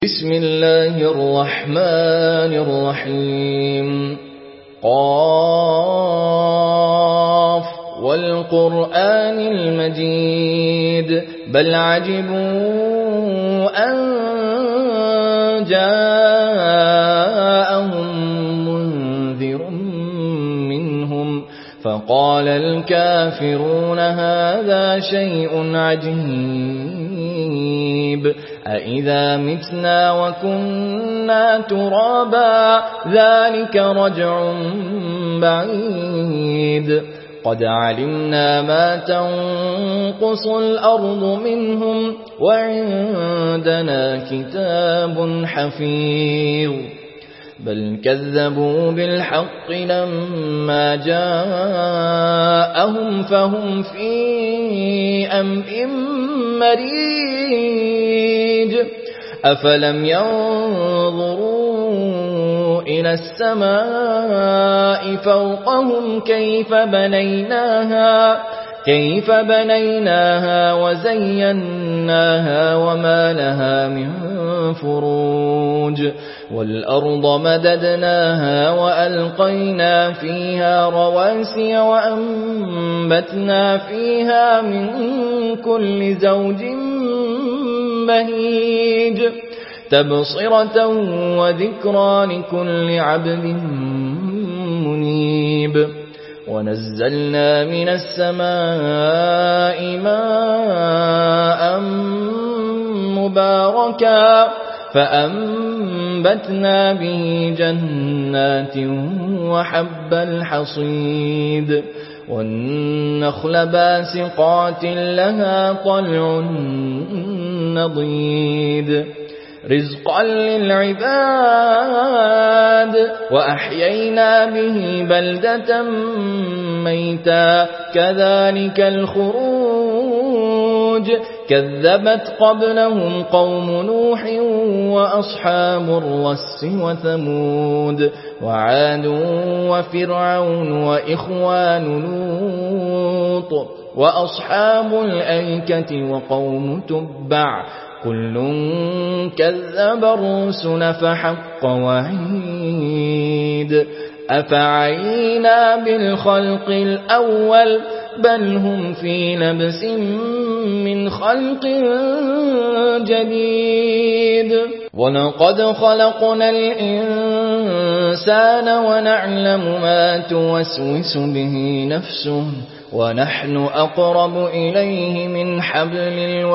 بسم الله الرحمن الرحيم قاف والقرآن المجيد بل عجبوا أن جاءهم منذر منهم فقال الكافرون هذا شيء عجيب أإذا متنا وكنا ترابا ذلك رجع بعيد قد علمنا ما تنقص الأرض منهم وعندنا كتاب حفيظ بل كذبوا بالحق لما جاءهم فهم في أمر مريج أفلم ينظروا إلى السماء فوقهم كيف بنيناها وزيناها وما لها من فروج والأرض مددناها وألقينا فيها رواسي وأنبتنا فيها من كل زوج بهيج تبصرة وذكرى لكل عبد منيب ونزلنا من السماء ماء مباركا فأنبتنا به جنات وحب الحصيد والنخل باسقات لها طلع نضيد رزقا للعباد وأحيينا به بلدة ميتا كذلك الخروج كذبت قبلهم قوم نوح وأصحاب الرس وثمود وعاد وفرعون وإخوان لوط وأصحاب الأيكة وقوم تبع كل كذب الرسل فحق وعيد أفعينا بالخلق الأول بل هم في لبس من خلق جديد ولقد خلقنا الإنسان ونعلم ما توسوس به نفسه ونحن أقرب إليه من حبل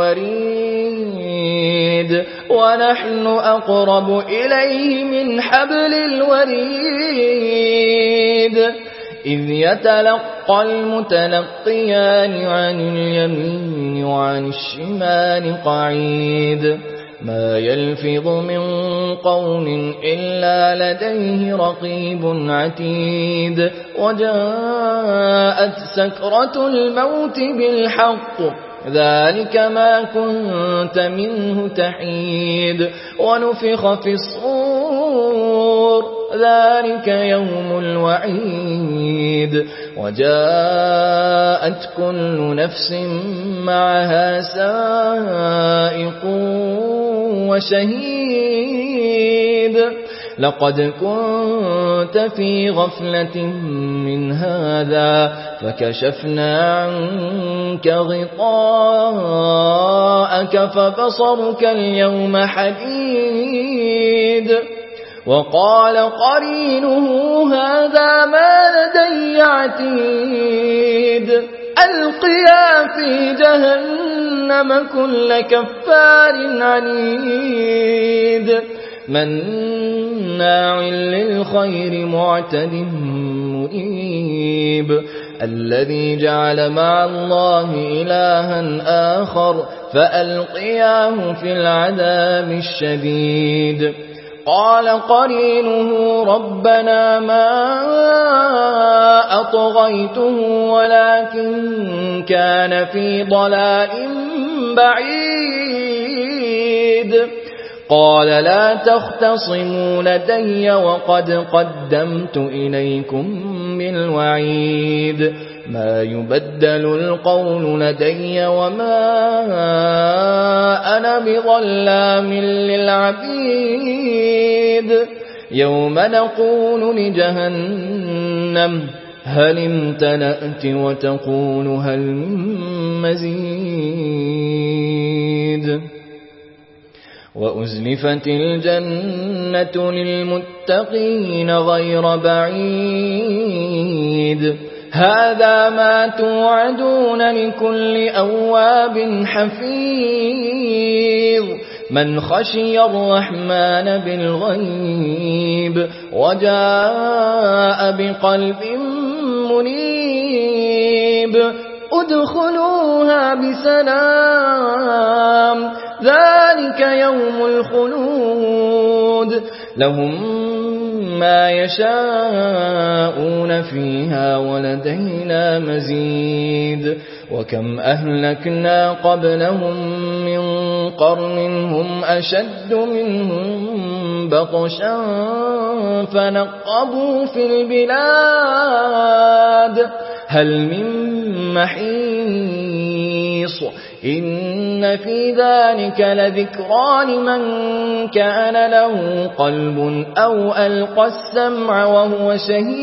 الوريد إذ يتلقى المتلقيان عن اليمين وعن الشمال قعيد ما يلفظ من قول إلا لديه رقيب عتيد وجاءت سكرة الموت بالحق ذلك ما كنت منه تحيد ونفخ في الصور ذلك يوم الوعيد وجاءت كل نفس معها سائق وشهيد لقد كنت في غفلة من هذا فكشفنا عنك غطاءك فبصرك اليوم حديد وقال قرينه هذا ما لدي عتيد ألقيا في جهنم كل كفار عنيد مناع للخير معتد مريب الذي جعل مع الله إلها آخر فألقياه في العذاب الشديد قال قرينه ربنا ما أطغيته ولكن كان في ضلال بعيد قال لا تختصموا لدي وقد قدمت إليكم بالوعيد ما يبدل القول لدي وما أنا بظلام للعبيد يوم نقول لجهنم هل امتلأت وتقول هل من مزيد وأزلفت الجنة للمتقين غير بعيد هذا ما توعدون لكل أواب حفيظ من خشي الرحمن بالغيب وجاء بقلب منيب ادخلوها بسلام ذلك يوم الخلود لهم ما يشاءون فيها ولدينا مزيد وكم أهلكنا قبلهم من قرن هم أشد منهم بطشا فنقبوا في البلاد هل من محيص إن في ذلك لذكرى لمن كان له قلب أو ألقى السمع وهو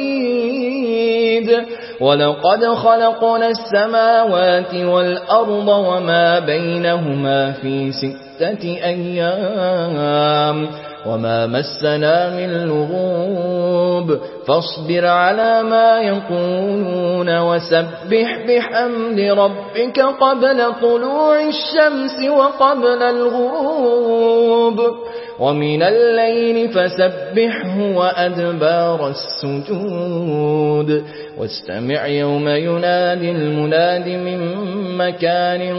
شهيد ولقد خلقنا السماوات والأرض وما بينهما في 6 أيام وما مسنا من لغوب فاصبر على ما يقولون وسبح بحمد ربك قبل طلوع الشمس وقبل الغروب ومن الليل فسبحه وأدبار السجود واستمع يوم ينادي المناد من مكان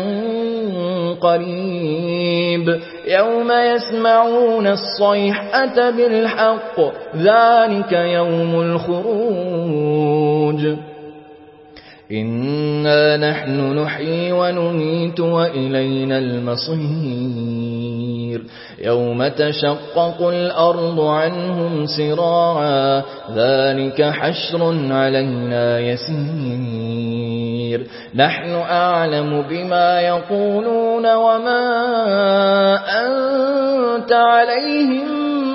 قريب يوم يسمعون الصيحة بالحق ذلك يوم الخروج إنا نحن نحيي ونميت وإلينا المصير يوم تشقق الأرض عنهم سراعا ذلك حشر علينا يسير نحن أعلم بما يقولون وما أنت عليهم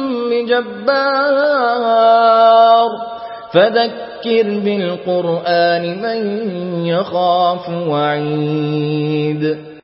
بجبار فذكر بالقرآن من يخاف وعيد